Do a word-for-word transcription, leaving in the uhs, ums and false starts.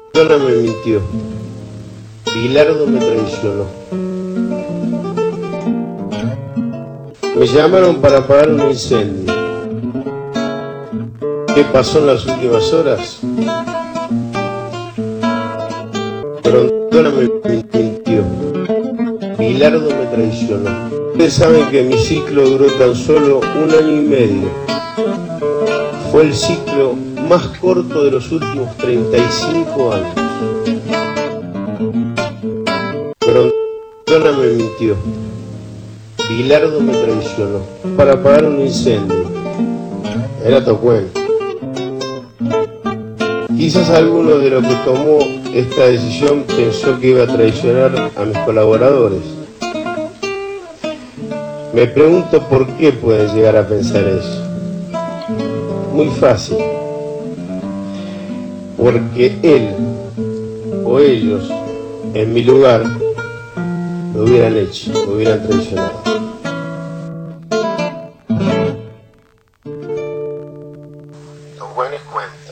Dona me mintió. Bilardo me traicionó. Me llamaron para apagar un incendio. ¿Qué pasó en las últimas horas? Dona me mintió. Bilardo me traicionó. Ustedes saben que mi ciclo duró tan solo un año y medio. Fue el ciclo más corto de los últimos treinta y cinco años. Pero Dona me mintió. Bilardo me traicionó. Para apagar un incendio. Era tu cuento. Quizás alguno de los que tomó esta decisión pensó que iba a traicionar a mis colaboradores. Me pregunto por qué pueden llegar a pensar eso. Muy fácil. Porque él o ellos, en mi lugar, lo hubieran hecho, lo hubieran traicionado. Los buenos cuentos.